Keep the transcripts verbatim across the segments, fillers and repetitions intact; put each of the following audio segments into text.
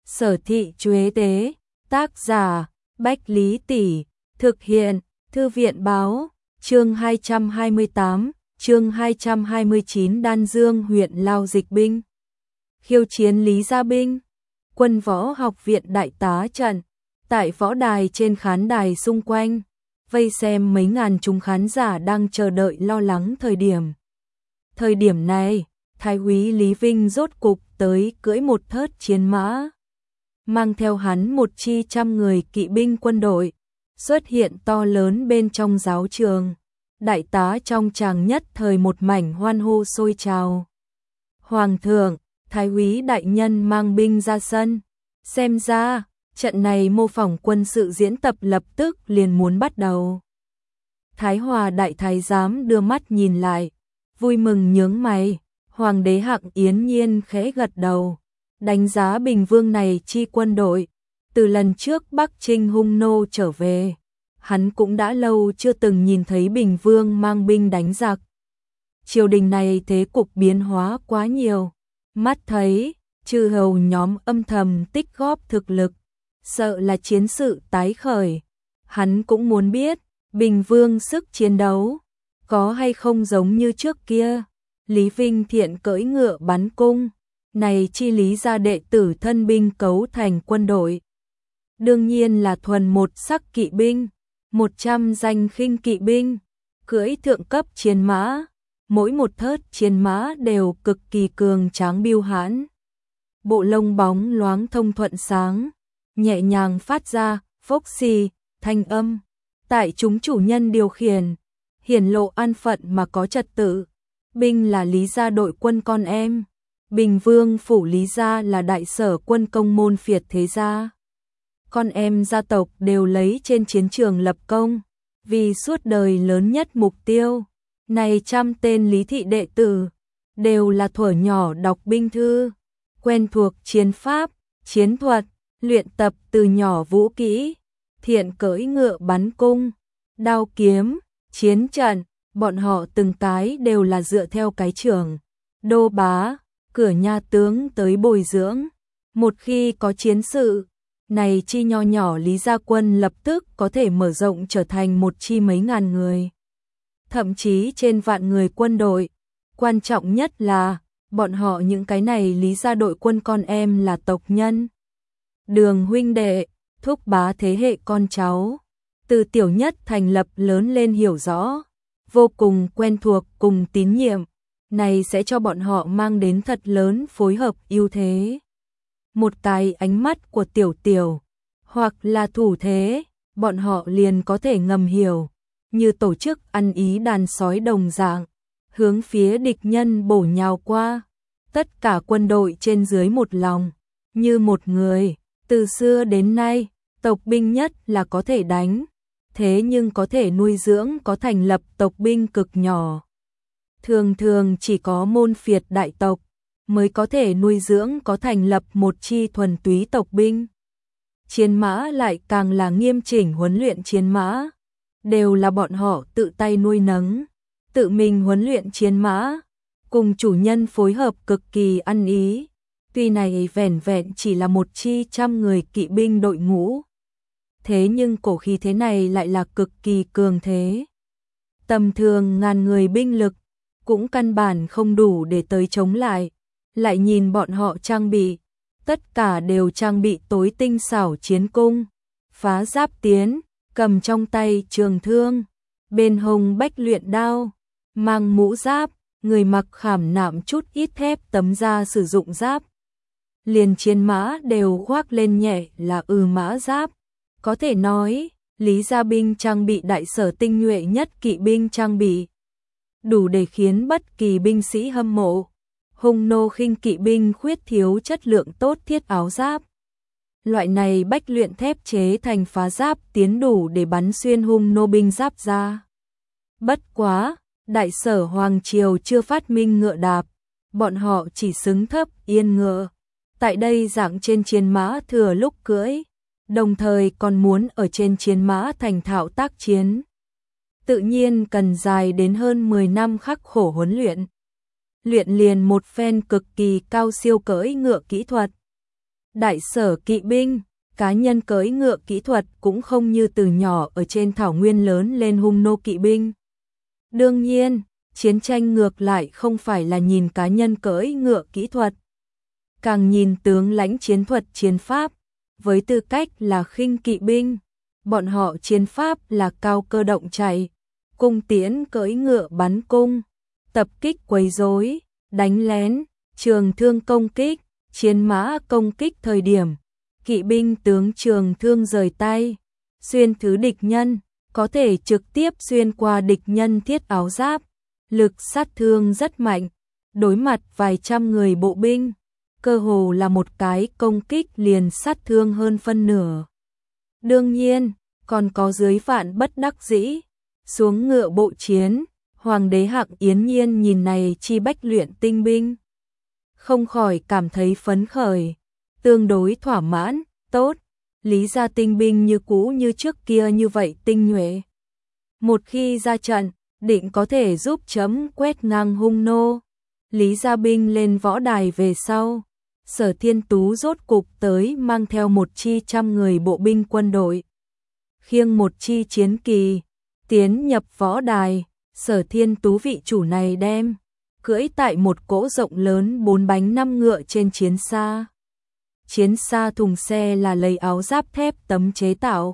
Sở Thị Chuế Tế, tác giả Bách Lý Tỷ, thực hiện Thư viện Báo, chương hai trăm hai mươi tám, chương hai trăm hai mươi chín. Đan Dương huyện Lao Dịch binh khiêu chiến Lý Gia binh. Quân võ học viện đại tá trận, tại võ đài trên khán đài xung quanh, vây xem mấy ngàn chúng khán giả đang chờ đợi lo lắng thời điểm. Thời điểm này, Thái úy Lý Vinh rốt cục tới cưỡi một thớt chiến mã, mang theo hắn một chi trăm người kỵ binh quân đội, xuất hiện to lớn bên trong giáo trường. Đại tá trong tràng nhất thời một mảnh hoan hô sôi trào. Hoàng thượng, Thái úy đại nhân mang binh ra sân. Xem ra, trận này mô phỏng quân sự diễn tập lập tức liền muốn bắt đầu. Thái Hòa đại thái giám đưa mắt nhìn lại, vui mừng nhướng mày. Hoàng đế Hạng Yến Nhiên khẽ gật đầu, đánh giá Bình Vương này chi quân đội. Từ lần trước Bắc Trinh hung nô trở về, hắn cũng đã lâu chưa từng nhìn thấy Bình Vương mang binh đánh giặc. Triều đình này thế cục biến hóa quá nhiều, mắt thấy chư hầu nhóm âm thầm tích góp thực lực, sợ là chiến sự tái khởi. Hắn cũng muốn biết Bình Vương sức chiến đấu có hay không giống như trước kia. Lý Vinh Thiện cưỡi ngựa bắn cung, này chi Lý gia đệ tử thân binh cấu thành quân đội. Đương nhiên là thuần một sắc kỵ binh, một trăm danh khinh kỵ binh, cưỡi thượng cấp chiến mã, mỗi một thớt chiến mã đều cực kỳ cường tráng biêu hãn. Bộ lông bóng loáng thông thuận sáng, nhẹ nhàng phát ra phốc xì thanh âm, tại chúng chủ nhân điều khiển, hiển lộ an phận mà có trật tự. Binh là Lý gia đội quân con em, Bình Vương phủ Lý gia là đại sở quân công môn phiệt thế gia. Con em gia tộc đều lấy trên chiến trường lập công, vì suốt đời lớn nhất mục tiêu. Này trăm tên Lý thị đệ tử, đều là thuở nhỏ đọc binh thư, quen thuộc chiến pháp, chiến thuật, luyện tập từ nhỏ vũ kỹ, thiện cưỡi ngựa bắn cung, đao kiếm, chiến trận. Bọn họ từng cái đều là dựa theo cái trưởng, đô bá, cửa nha tướng tới bồi dưỡng. Một khi có chiến sự, này chi nho nhỏ Lý gia quân lập tức có thể mở rộng trở thành một chi mấy ngàn người, thậm chí trên vạn người quân đội. Quan trọng nhất là, bọn họ những cái này Lý gia đội quân con em là tộc nhân, đường huynh đệ, thúc bá thế hệ con cháu, từ tiểu nhất thành lập lớn lên hiểu rõ, vô cùng quen thuộc cùng tín nhiệm, này sẽ cho bọn họ mang đến thật lớn phối hợp ưu thế. Một cái ánh mắt của tiểu tiểu, hoặc là thủ thế, bọn họ liền có thể ngầm hiểu, như tổ chức ăn ý đàn sói đồng dạng, hướng phía địch nhân bổ nhào qua. Tất cả quân đội trên dưới một lòng, như một người, từ xưa đến nay, tộc binh nhất là có thể đánh. Thế nhưng có thể nuôi dưỡng có thành lập tộc binh cực nhỏ. Thường thường chỉ có môn phiệt đại tộc mới có thể nuôi dưỡng có thành lập một chi thuần túy tộc binh. Chiến mã lại càng là nghiêm chỉnh huấn luyện chiến mã, đều là bọn họ tự tay nuôi nấng, tự mình huấn luyện chiến mã, cùng chủ nhân phối hợp cực kỳ ăn ý. Tuy này vẻn vẹn chỉ là một chi trăm người kỵ binh đội ngũ, thế nhưng cổ khí thế này lại là cực kỳ cường thế. Tầm thường ngàn người binh lực cũng căn bản không đủ để tới chống lại. Lại nhìn bọn họ trang bị, tất cả đều trang bị tối tinh xảo chiến cung, phá giáp tiến, cầm trong tay trường thương, bên hông bách luyện đao, mang mũ giáp, người mặc khảm nạm chút ít thép tấm da sử dụng giáp. Liền chiến mã đều khoác lên nhẹ là ư mã giáp. Có thể nói, Lý gia binh trang bị đại sở tinh nhuệ nhất kỵ binh trang bị, đủ để khiến bất kỳ binh sĩ hâm mộ. Hung nô khinh kỵ binh khuyết thiếu chất lượng tốt thiết áo giáp. Loại này bách luyện thép chế thành phá giáp tiến đủ để bắn xuyên hung nô binh giáp ra. Bất quá, đại sở Hoàng Triều chưa phát minh ngựa đạp, bọn họ chỉ xứng thấp yên ngựa. Tại đây dạng trên chiến mã thừa lúc cưỡi, đồng thời còn muốn ở trên chiến mã thành thạo tác chiến. Tự nhiên cần dài đến hơn mười năm khắc khổ huấn luyện. Luyện liền một phen cực kỳ cao siêu cưỡi ngựa kỹ thuật. Đại sở kỵ binh, cá nhân cưỡi ngựa kỹ thuật cũng không như từ nhỏ ở trên thảo nguyên lớn lên hung nô kỵ binh. Đương nhiên, chiến tranh ngược lại không phải là nhìn cá nhân cưỡi ngựa kỹ thuật, càng nhìn tướng lãnh chiến thuật chiến pháp, với tư cách là khinh kỵ binh, bọn họ chiến pháp là cao cơ động chạy, cung tiễn cưỡi ngựa bắn cung, tập kích quấy rối, đánh lén, trường thương công kích, chiến mã công kích thời điểm, kỵ binh tướng trường thương rời tay, xuyên thứ địch nhân, có thể trực tiếp xuyên qua địch nhân thiết áo giáp, lực sát thương rất mạnh, đối mặt vài trăm người bộ binh, cơ hồ là một cái công kích liền sát thương hơn phân nửa. Đương nhiên, còn có dưới vạn bất đắc dĩ, xuống ngựa bộ chiến, Hoàng đế Hạng Yến Nhiên nhìn này chi bách luyện tinh binh, không khỏi cảm thấy phấn khởi, tương đối thỏa mãn, tốt, Lý gia tinh binh như cũ như trước kia như vậy tinh nhuệ. Một khi ra trận, định có thể giúp chấm quét ngang hung nô. Lý gia binh lên võ đài về sau, Sở Thiên Tú rốt cục tới mang theo một chi trăm người bộ binh quân đội, khiêng một chi chiến kỳ, tiến nhập võ đài. Sở Thiên Tú vị chủ này đem cưỡi tại một cỗ rộng lớn bốn bánh năm ngựa trên chiến xa. Chiến xa thùng xe là lấy áo giáp thép tấm chế tạo,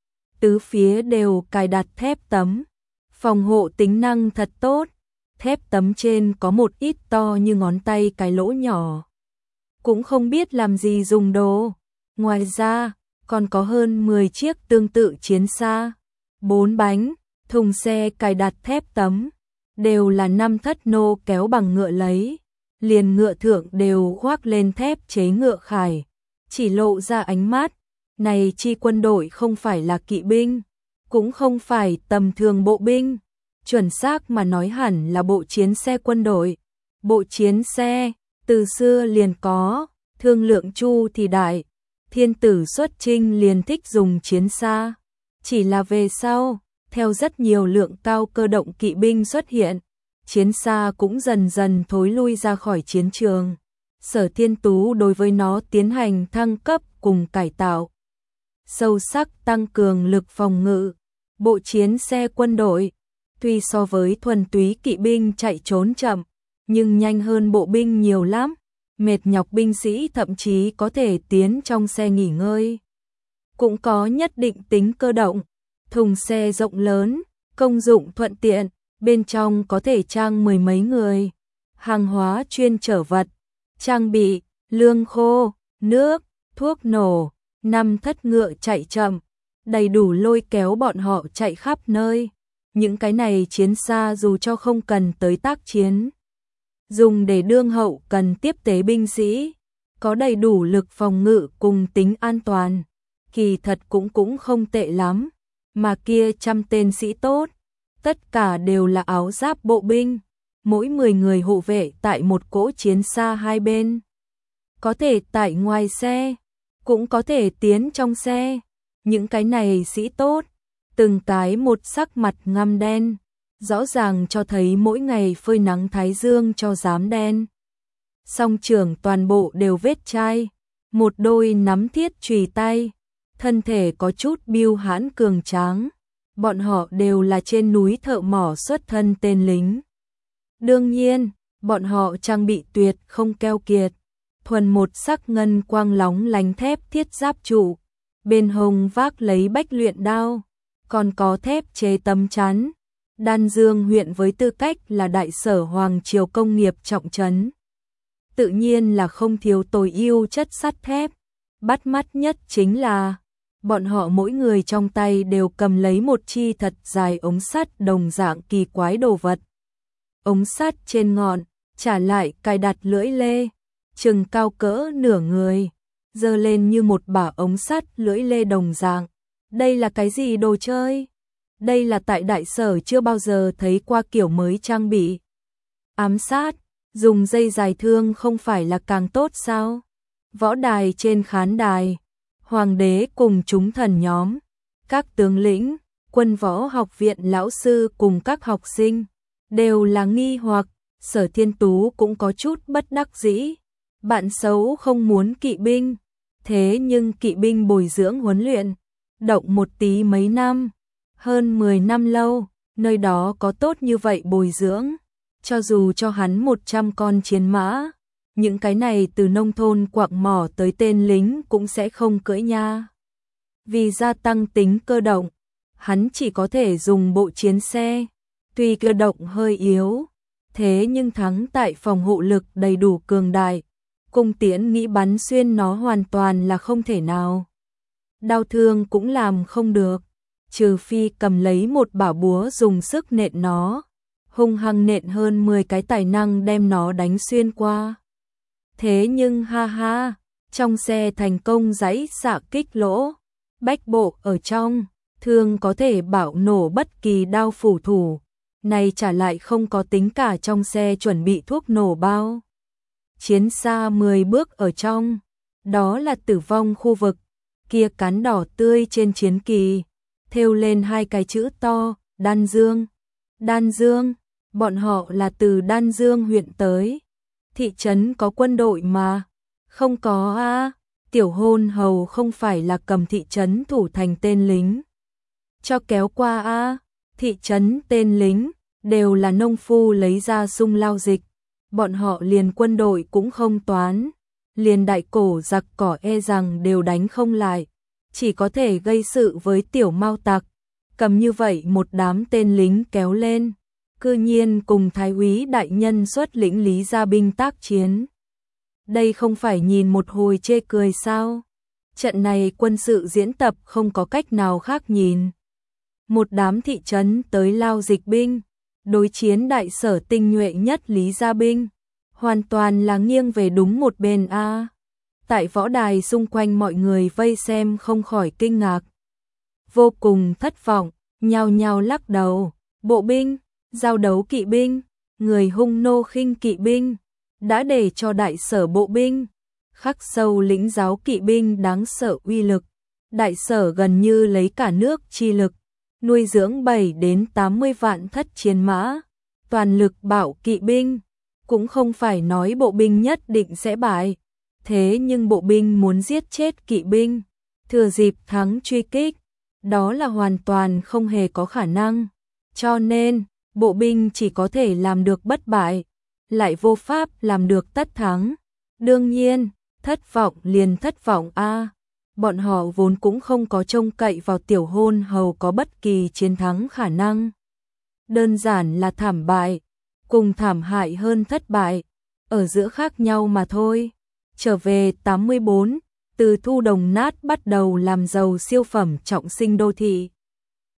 tứ phía đều cài đặt thép tấm, phòng hộ tính năng thật tốt. Thép tấm trên có một ít to như ngón tay cái lỗ nhỏ, cũng không biết làm gì dùng đồ. Ngoài ra, còn có hơn mười chiếc tương tự chiến xa, bốn bánh, thùng xe cài đặt thép tấm, đều là năm thất nô kéo bằng ngựa lấy, liền ngựa thượng đều khoác lên thép chế ngựa khải, chỉ lộ ra ánh mắt. Này chi quân đội không phải là kỵ binh, cũng không phải tầm thường bộ binh, chuẩn xác mà nói hẳn là bộ chiến xe quân đội. Bộ chiến xe, từ xưa liền có, thương lượng Chu thì đại, thiên tử xuất chinh liền thích dùng chiến xa. Chỉ là về sau, theo rất nhiều lượng cao cơ động kỵ binh xuất hiện, chiến xa cũng dần dần thối lui ra khỏi chiến trường. Sở Thiên Tú đối với nó tiến hành thăng cấp cùng cải tạo, sâu sắc tăng cường lực phòng ngự. Bộ chiến xe quân đội, tuy so với thuần túy kỵ binh chạy trốn chậm, nhưng nhanh hơn bộ binh nhiều lắm, mệt nhọc binh sĩ thậm chí có thể tiến trong xe nghỉ ngơi. Cũng có nhất định tính cơ động, thùng xe rộng lớn, công dụng thuận tiện, bên trong có thể trang mười mấy người, hàng hóa chuyên chở vật, trang bị, lương khô, nước, thuốc nổ, năm thất ngựa chạy chậm, đầy đủ lôi kéo bọn họ chạy khắp nơi. Những cái này chiến xa dù cho không cần tới tác chiến, dùng để đương hậu cần tiếp tế binh sĩ, có đầy đủ lực phòng ngự cùng tính an toàn, kỳ thật cũng cũng không tệ lắm. Mà kia trăm tên sĩ tốt, tất cả đều là áo giáp bộ binh, mỗi mười người hộ vệ tại một cỗ chiến xa hai bên, có thể tại ngoài xe, cũng có thể tiến trong xe. Những cái này sĩ tốt, từng cái một sắc mặt ngăm đen, rõ ràng cho thấy mỗi ngày phơi nắng thái dương cho rám đen. Song trưởng toàn bộ đều vết chai, một đôi nắm thiết chùy tay, thân thể có chút biêu hãn cường tráng. Bọn họ đều là trên núi thợ mỏ xuất thân tên lính. Đương nhiên, bọn họ trang bị tuyệt không keo kiệt, thuần một sắc ngân quang lóng lánh thép thiết giáp trụ, bên hông vác lấy bách luyện đao, còn có thép chế tấm chắn. Đan Dương huyện với tư cách là đại sở hoàng triều công nghiệp trọng trấn, tự nhiên là không thiếu tối ưu chất sắt thép. Bắt mắt nhất chính là bọn họ mỗi người trong tay đều cầm lấy một chi thật dài ống sắt đồng dạng kỳ quái đồ vật. Ống sắt trên ngọn trả lại cài đặt lưỡi lê, chừng cao cỡ nửa người, giơ lên như một bả ống sắt lưỡi lê đồng dạng. Đây là cái gì đồ chơi? Đây là tại đại sở chưa bao giờ thấy qua kiểu mới trang bị. Ám sát, dùng dây dài thương không phải là càng tốt sao? Võ đài trên khán đài, hoàng đế cùng chúng thần nhóm, các tướng lĩnh, quân võ học viện lão sư cùng các học sinh, đều là nghi hoặc. Sở Thiên Tú cũng có chút bất đắc dĩ. Bạn xấu không muốn kỵ binh, Thế nhưng kỵ binh bồi dưỡng huấn luyện, động một tí mấy năm, hơn mười năm lâu, nơi đó có tốt như vậy bồi dưỡng, cho dù cho hắn một trăm con chiến mã, những cái này từ nông thôn quạng mỏ tới tên lính cũng sẽ không cưỡi nha. Vì gia tăng tính cơ động, hắn chỉ có thể dùng bộ chiến xe, tuy cơ động hơi yếu, thế nhưng thắng tại phòng hộ lực đầy đủ cường đại, cung tiễn nghĩ bắn xuyên nó hoàn toàn là không thể nào. Đao thương cũng làm không được, trừ phi cầm lấy một bảo búa dùng sức nện nó, hung hăng nện hơn mười cái tài năng đem nó đánh xuyên qua. Thế nhưng ha ha, trong xe thành công giãy xạ kích lỗ, bách bộ ở trong, thương có thể bạo nổ bất kỳ đao phủ thủ, này trả lại không có tính cả trong xe chuẩn bị thuốc nổ bao. Chiến xa mười bước ở trong, đó là tử vong khu vực, kia cán đỏ tươi trên chiến kỳ, thêu lên hai cái chữ to, Đan Dương. Đan Dương, bọn họ là từ Đan Dương huyện tới. Thị trấn có quân đội mà, không có a. Tiểu hôn hầu không phải là cầm thị trấn thủ thành tên lính cho kéo qua a. Thị trấn tên lính đều là nông phu lấy ra sung lao dịch, bọn họ liền quân đội cũng không toán, liền đại cổ giặc cỏ e rằng đều đánh không lại, chỉ có thể gây sự với tiểu mao tặc. Cầm như vậy một đám tên lính kéo lên, cư nhiên cùng thái úy đại nhân xuất lĩnh Lý Gia binh tác chiến. Đây không phải nhìn một hồi chê cười sao? Trận này quân sự diễn tập không có cách nào khác nhìn. Một đám thị trấn tới lao dịch binh, đối chiến đại sở tinh nhuệ nhất Lý Gia binh, hoàn toàn là nghiêng về đúng một bên a. Tại võ đài xung quanh mọi người vây xem không khỏi kinh ngạc, vô cùng thất vọng, nhao nhao lắc đầu. Bộ binh, giao đấu kỵ binh, người hung nô khinh kỵ binh, đã để cho đại sở bộ binh khắc sâu lĩnh giáo kỵ binh đáng sợ uy lực. Đại sở gần như lấy cả nước chi lực, nuôi dưỡng bảy đến tám mươi vạn thất chiến mã, toàn lực bảo kỵ binh, cũng không phải nói bộ binh nhất định sẽ bại, thế nhưng bộ binh muốn giết chết kỵ binh, thừa dịp thắng truy kích, đó là hoàn toàn không hề có khả năng. Cho nên, bộ binh chỉ có thể làm được bất bại, lại vô pháp làm được tất thắng. Đương nhiên, thất vọng liền thất vọng a. Bọn họ vốn cũng không có trông cậy vào tiểu hôn hầu có bất kỳ chiến thắng khả năng. Đơn giản là thảm bại, cùng thảm hại hơn thất bại, ở giữa khác nhau mà thôi. Trở về tám mươi bốn, từ thu đồng nát bắt đầu làm giàu siêu phẩm trọng sinh đô thị.